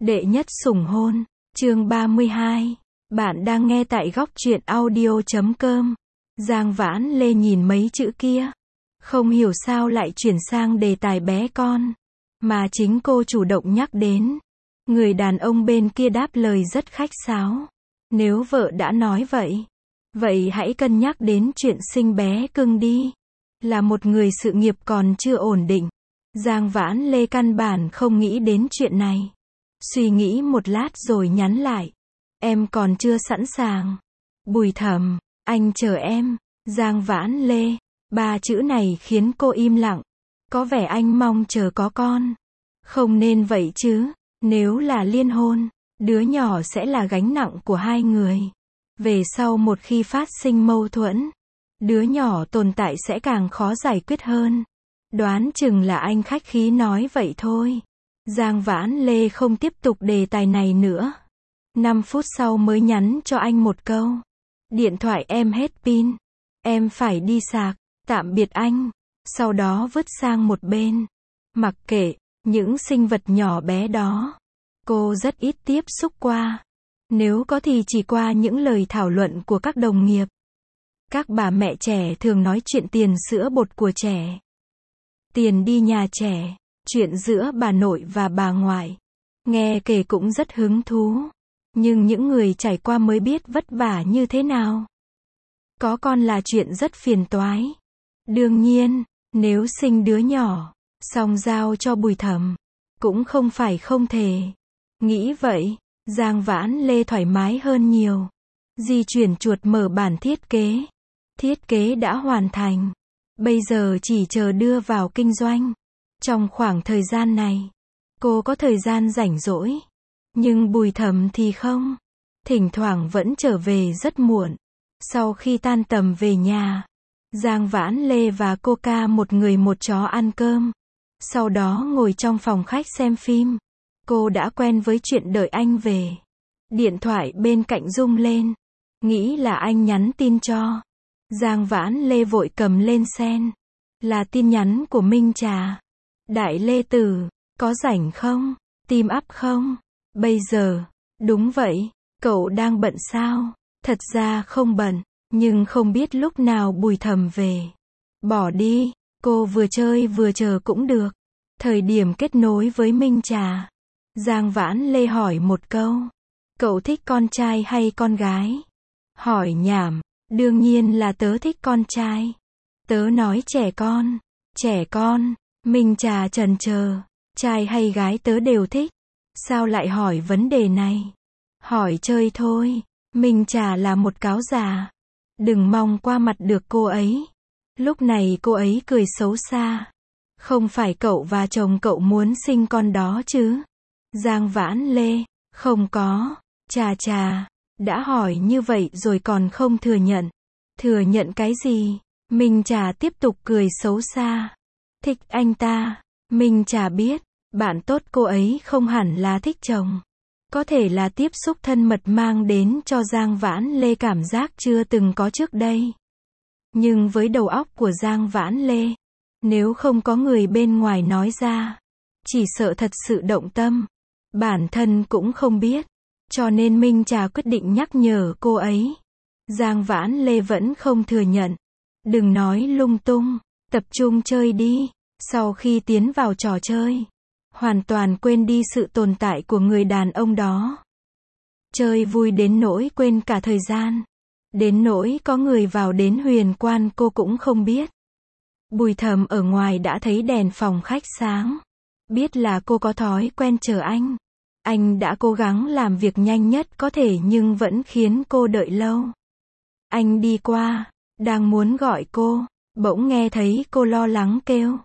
Đệ nhất sủng hôn, chương 32. Bạn đang nghe tại góc truyện audio.com. Giang Vãn Lê nhìn mấy chữ kia, không hiểu sao lại chuyển sang đề tài bé con, mà chính cô chủ động nhắc đến. Người đàn ông bên kia đáp lời rất khách sáo. Nếu vợ đã nói vậy hãy cân nhắc đến chuyện sinh bé cưng đi. Là một người sự nghiệp còn chưa ổn định, Giang Vãn Lê căn bản không nghĩ đến chuyện này. Suy nghĩ một lát rồi nhắn lại. Em còn chưa sẵn sàng. Bùi Thẩm, anh chờ em. Giang Vãn Lê. Ba chữ này khiến cô im lặng. Có vẻ anh mong chờ có con. Không nên vậy chứ. Nếu là liên hôn, đứa nhỏ sẽ là gánh nặng của hai người. Về sau một khi phát sinh mâu thuẫn, đứa nhỏ tồn tại sẽ càng khó giải quyết hơn. Đoán chừng là anh khách khí nói vậy thôi. Giang Vãn Lê không tiếp tục đề tài này nữa. 5 phút sau mới nhắn cho anh một câu. Điện thoại em hết pin. Em phải đi sạc. Tạm biệt anh. Sau đó vứt sang một bên. Mặc kệ những sinh vật nhỏ bé đó, cô rất ít tiếp xúc qua. Nếu có thì chỉ qua những lời thảo luận của các đồng nghiệp. Các bà mẹ trẻ thường nói chuyện tiền sữa bột của trẻ, tiền đi nhà trẻ, chuyện giữa bà nội và bà ngoại. Nghe kể cũng rất hứng thú. Nhưng những người trải qua mới biết vất vả như thế nào. Có con là chuyện rất phiền toái. Đương nhiên, nếu sinh đứa nhỏ, xong giao cho Bùi Thẩm, cũng không phải không thể. Nghĩ vậy, Giang Vãn Lê thoải mái hơn nhiều. Di chuyển chuột mở bản thiết kế. Thiết kế đã hoàn thành. Bây giờ chỉ chờ đưa vào kinh doanh. Trong khoảng thời gian này, cô có thời gian rảnh rỗi. Nhưng Bùi Thẩm thì không. Thỉnh thoảng vẫn trở về rất muộn. Sau khi tan tầm về nhà, Giang Vãn Lê và Coca một người một chó ăn cơm. Sau đó ngồi trong phòng khách xem phim. Cô đã quen với chuyện đợi anh về. Điện thoại bên cạnh rung lên. Nghĩ là anh nhắn tin cho. Giang Vãn Lê vội cầm lên xem. Là tin nhắn của Minh Trà. Đại Lê Tử, có rảnh không? Team up không? Bây giờ, đúng vậy, cậu đang bận sao? Thật ra không bận, nhưng không biết lúc nào Bùi Thẩm về. Bỏ đi, cô vừa chơi vừa chờ cũng được. Thời điểm kết nối với Minh Trà, Giang Vãn Lê hỏi một câu. Cậu thích con trai hay con gái? Hỏi nhảm, đương nhiên là tớ thích con trai. Tớ nói trẻ con. Trẻ con, Minh Trà chần chờ. Trai hay gái tớ đều thích. Sao lại hỏi vấn đề này? Hỏi chơi thôi. Minh Trà là một cáo già. Đừng mong qua mặt được cô ấy. Lúc này cô ấy cười xấu xa. Không phải cậu và chồng cậu muốn sinh con đó chứ? Giang Vãn Lê, không có. Chà, đã hỏi như vậy rồi còn không thừa nhận. Thừa nhận cái gì? Minh Trà tiếp tục cười xấu xa. Thích anh ta. Minh Trà biết, bạn tốt cô ấy không hẳn là thích chồng. Có thể là tiếp xúc thân mật mang đến cho Giang Vãn Lê cảm giác chưa từng có trước đây. Nhưng với đầu óc của Giang Vãn Lê, nếu không có người bên ngoài nói ra, chỉ sợ thật sự động tâm. Bản thân cũng không biết. Cho nên Minh Trà quyết định nhắc nhở cô ấy. Giang Vãn Lê vẫn không thừa nhận. Đừng nói lung tung, tập trung chơi đi. Sau khi tiến vào trò chơi, hoàn toàn quên đi sự tồn tại của người đàn ông đó. Chơi vui đến nỗi quên cả thời gian. Đến nỗi có người vào đến huyền quan cô cũng không biết. Bùi Thẩm ở ngoài đã thấy đèn phòng khách sáng. Biết là cô có thói quen chờ anh. Anh đã cố gắng làm việc nhanh nhất có thể nhưng vẫn khiến cô đợi lâu. Anh đi qua, đang muốn gọi cô, bỗng nghe thấy cô lo lắng kêu.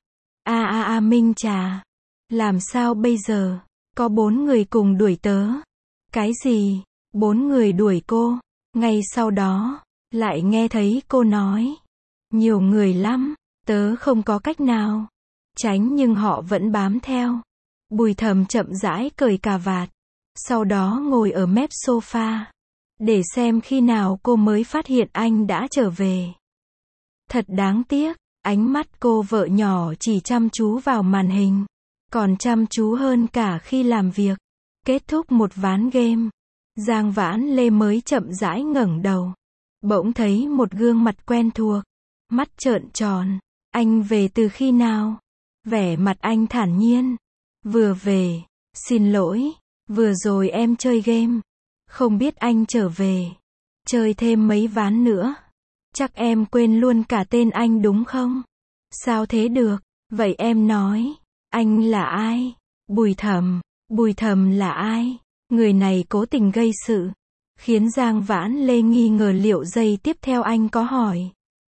Minh Trà. Làm sao bây giờ? Có 4 người cùng đuổi tớ. Cái gì? 4 người đuổi cô. Ngay sau đó, lại nghe thấy cô nói. Nhiều người lắm, tớ không có cách nào tránh nhưng họ vẫn bám theo. Bùi Thẩm chậm rãi cởi cà vạt. Sau đó ngồi ở mép sofa. Để xem khi nào cô mới phát hiện anh đã trở về. Thật đáng tiếc, ánh mắt cô vợ nhỏ chỉ chăm chú vào màn hình. Còn chăm chú hơn cả khi làm việc. Kết thúc một ván game, Giang Vãn Lê mới chậm rãi ngẩng đầu. Bỗng thấy một gương mặt quen thuộc. Mắt trợn tròn. Anh về từ khi nào? Vẻ mặt anh thản nhiên. Vừa về. Xin lỗi. Vừa rồi em chơi game. Không biết anh trở về. Chơi thêm mấy ván nữa. Chắc em quên luôn cả tên anh đúng không? Sao thế được? Vậy em nói. Anh là ai? Bùi Thầm. Bùi Thầm là ai? Người này cố tình gây sự. Khiến Giang Vãn Lê nghi ngờ liệu giây tiếp theo anh có hỏi.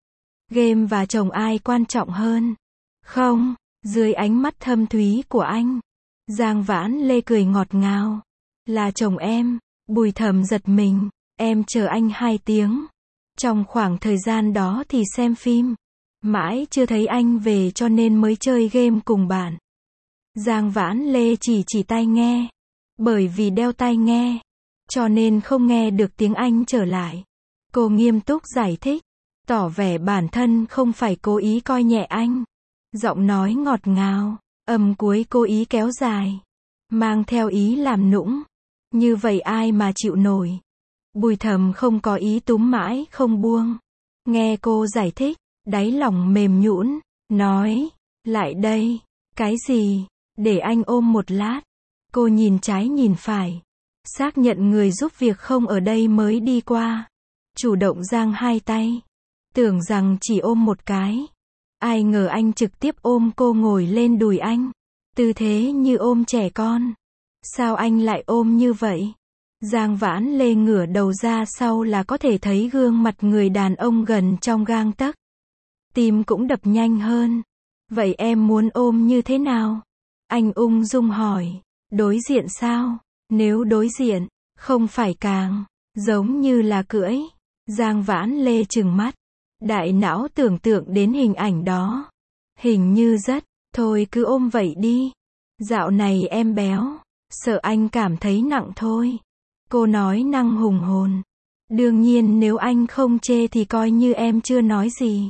Game và chồng ai quan trọng hơn? Không, dưới ánh mắt thâm thúy của anh. Giang Vãn Lê cười ngọt ngào. Là chồng em. Bùi Thầm giật mình. Em chờ anh 2 tiếng. Trong khoảng thời gian đó thì xem phim. Mãi chưa thấy anh về cho nên mới chơi game cùng bạn. Giang Vãn Lê chỉ tai nghe. Bởi vì đeo tai nghe, cho nên không nghe được tiếng Anh trở lại. Cô nghiêm túc giải thích, tỏ vẻ bản thân không phải cố ý coi nhẹ anh. Giọng nói ngọt ngào, âm cuối cố ý kéo dài, mang theo ý làm nũng. Như vậy ai mà chịu nổi. Bùi Thầm không có ý túm mãi không buông. Nghe cô giải thích, đáy lòng mềm nhũn, nói, lại đây. Cái gì? Để anh ôm một lát. Cô nhìn trái nhìn phải. Xác nhận người giúp việc không ở đây mới đi qua. Chủ động giang 2 tay. Tưởng rằng chỉ ôm một cái. Ai ngờ anh trực tiếp ôm cô ngồi lên đùi anh. Tư thế như ôm trẻ con. Sao anh lại ôm như vậy? Giang Vãn Lê ngửa đầu ra sau là có thể thấy gương mặt người đàn ông gần trong gang tấc. Tim cũng đập nhanh hơn. Vậy em muốn ôm như thế nào? Anh ung dung hỏi. Đối diện sao? Nếu đối diện, không phải càng giống như là cưỡi. Giang Vãn Lê trừng mắt. Đại não tưởng tượng đến hình ảnh đó. Hình như rất, thôi cứ ôm vậy đi. Dạo này em béo, sợ anh cảm thấy nặng thôi. Cô nói năng hùng hồn. Đương nhiên nếu anh không chê thì coi như em chưa nói gì.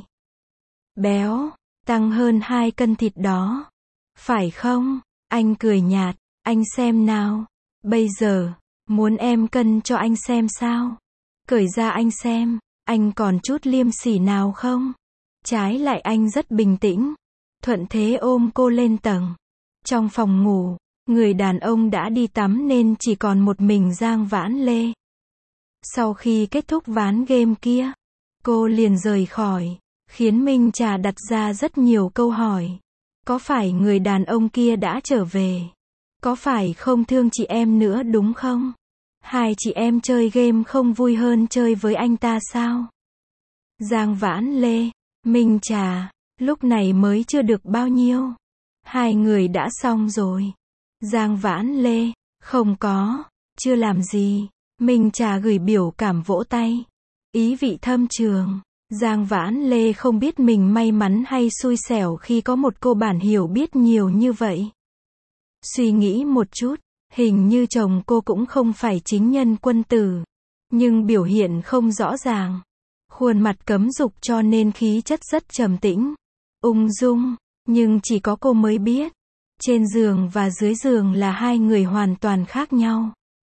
Béo, tăng hơn 2 cân thịt đó. Phải không? Anh cười nhạt. Anh xem nào. Bây giờ, muốn em cân cho anh xem sao? Cởi ra anh xem. Anh còn chút liêm sỉ nào không? Trái lại anh rất bình tĩnh. Thuận thế ôm cô lên tầng. Trong phòng ngủ, người đàn ông đã đi tắm nên chỉ còn một mình Giang Vãn Lê. Sau khi kết thúc ván game kia, cô liền rời khỏi, khiến Minh Trà đặt ra rất nhiều câu hỏi. Có phải người đàn ông kia đã trở về? Có phải không thương chị em nữa đúng không? Hai chị em chơi game không vui hơn chơi với anh ta sao? Giang Vãn Lê, Minh Trà, lúc này mới chưa được bao nhiêu. Hai người đã xong rồi. Giang Vãn Lê, không có, chưa làm gì. Minh Trà gửi biểu cảm vỗ tay. Ý vị thâm trường. Giang Vãn Lê không biết mình may mắn hay xui xẻo khi có một cô bạn hiểu biết nhiều như vậy. Suy nghĩ một chút, hình như chồng cô cũng không phải chính nhân quân tử. Nhưng biểu hiện không rõ ràng. Khuôn mặt cấm dục cho nên khí chất rất trầm tĩnh. Ung dung, nhưng chỉ có cô mới biết. Trên giường và dưới giường là hai người hoàn toàn khác nhau.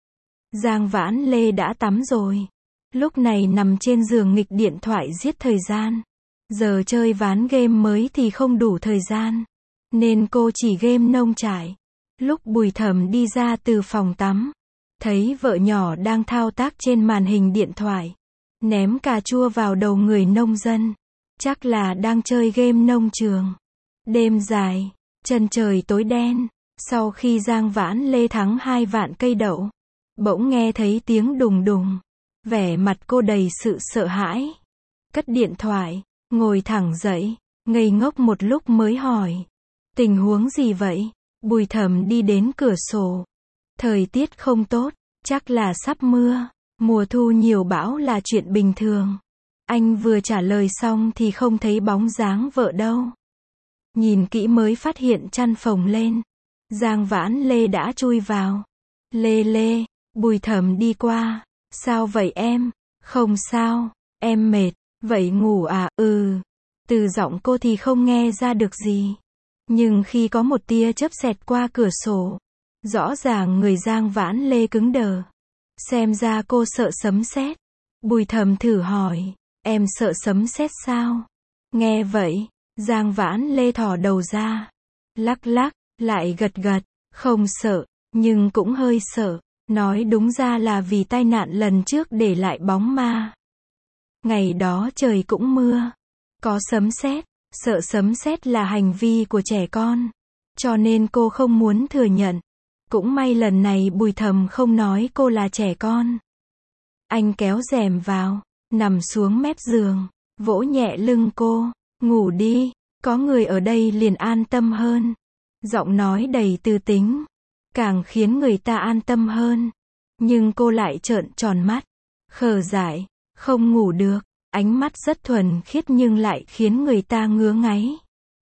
Giang Vãn Lê đã tắm rồi. Lúc này nằm trên giường nghịch điện thoại giết thời gian. Giờ chơi ván game mới thì không đủ thời gian. Nên cô chỉ game nông trải. Lúc Bùi Thầm đi ra từ phòng tắm, thấy vợ nhỏ đang thao tác trên màn hình điện thoại. Ném cà chua vào đầu người nông dân. Chắc là đang chơi game nông trường. Đêm dài, chân trời tối đen. Sau khi Giang Vãn Lê thắng 2 vạn cây đậu, bỗng nghe thấy tiếng đùng đùng. Vẻ mặt cô đầy sự sợ hãi. Cất điện thoại, ngồi thẳng dậy, ngây ngốc một lúc mới hỏi. Tình huống gì vậy? Bùi Thầm đi đến cửa sổ. Thời tiết không tốt, chắc là sắp mưa. Mùa thu nhiều bão là chuyện bình thường. Anh vừa trả lời xong thì không thấy bóng dáng vợ đâu. Nhìn kỹ mới phát hiện chăn phồng lên. Giang Vãn Lê đã chui vào. Lê Lê, Bùi Thầm đi qua. Sao vậy em? Không sao, em mệt. Vậy ngủ à? Ừ. Từ giọng cô thì không nghe ra được gì. Nhưng khi có một tia chớp xẹt qua cửa sổ, Rõ ràng người Giang Vãn Lê cứng đờ. Xem ra cô sợ sấm sét. Bùi Thầm thử hỏi, em sợ sấm sét sao? Nghe vậy, Giang Vãn Lê thò đầu ra, lắc lắc, lại gật gật, không sợ, nhưng cũng hơi sợ. Nói đúng ra là vì tai nạn lần trước để lại bóng ma. Ngày đó trời cũng mưa, có sấm sét, sợ sấm sét là hành vi của trẻ con, cho nên cô không muốn thừa nhận. Cũng may lần này Bùi Thầm không nói cô là trẻ con. Anh kéo rèm vào, nằm xuống mép giường, vỗ nhẹ lưng cô, ngủ đi, có người ở đây liền an tâm hơn. Giọng nói đầy tư tính, càng khiến người ta an tâm hơn. Nhưng cô lại trợn tròn mắt, khờ dại, không ngủ được, ánh mắt rất thuần khiết nhưng lại khiến người ta ngứa ngáy.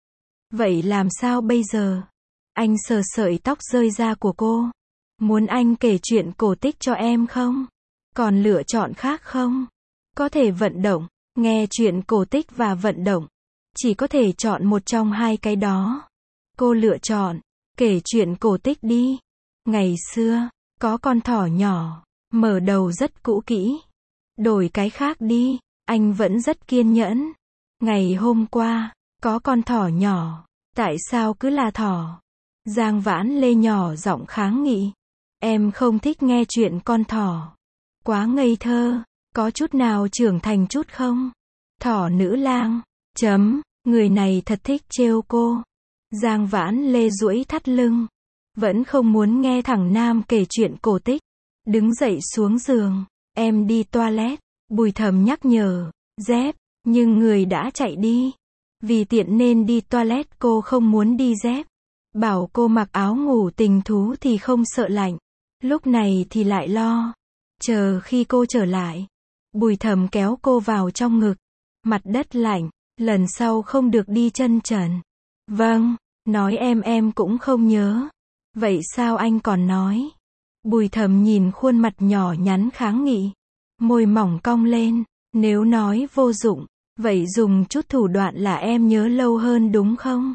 Vậy làm sao bây giờ? Anh sờ sợi tóc rơi ra của cô. Muốn anh kể chuyện cổ tích cho em không? Còn lựa chọn khác không? Có thể vận động, nghe chuyện cổ tích và vận động. Chỉ có thể chọn một trong hai cái đó. Cô lựa chọn, kể chuyện cổ tích đi. Ngày xưa, có con thỏ nhỏ, mở đầu rất cũ kỹ. Đổi cái khác đi, anh vẫn rất kiên nhẫn. Ngày hôm qua, có con thỏ nhỏ, tại sao cứ là thỏ? Giang Vãn Lê nhỏ giọng kháng nghị. Em không thích nghe chuyện con thỏ. Quá ngây thơ, có chút nào trưởng thành chút không? Thỏ nữ lang, người này thật thích trêu cô. Giang Vãn Lê duỗi thắt lưng. Vẫn không muốn nghe thằng nam kể chuyện cổ tích. Đứng dậy xuống giường. Em đi toilet. Bùi Thầm nhắc nhở. Dép, nhưng người đã chạy đi. Vì tiện nên đi toilet cô không muốn đi dép. Bảo cô mặc áo ngủ tình thú thì không sợ lạnh. Lúc này thì lại lo. Chờ khi cô trở lại. Bùi Thầm kéo cô vào trong ngực. Mặt đất lạnh, lần sau không được đi chân trần. Vâng, nói em cũng không nhớ. Vậy sao anh còn nói? Bùi Thầm nhìn khuôn mặt nhỏ nhắn kháng nghị. Môi mỏng cong lên. Nếu nói vô dụng, vậy dùng chút thủ đoạn là em nhớ lâu hơn đúng không?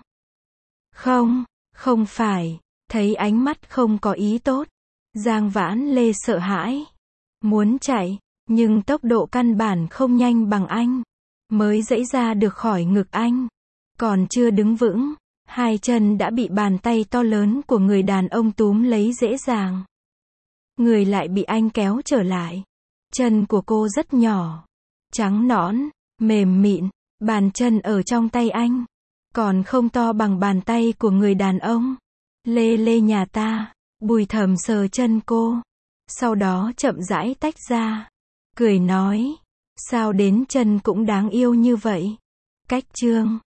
Không phải. Thấy ánh mắt không có ý tốt. Giang Vãn Lê sợ hãi. Muốn chạy, nhưng tốc độ căn bản không nhanh bằng anh. Mới giãy ra được khỏi ngực anh. Còn chưa đứng vững, hai chân đã bị bàn tay to lớn của người đàn ông túm lấy dễ dàng. Người lại bị anh kéo trở lại. Chân của cô rất nhỏ, trắng nõn, mềm mịn, bàn chân ở trong tay anh. Còn không to bằng bàn tay của người đàn ông. Lê nhà ta. Bùi Thầm sờ chân cô. Sau đó chậm rãi tách ra. Cười nói. Sao đến chân cũng đáng yêu như vậy? Cách chương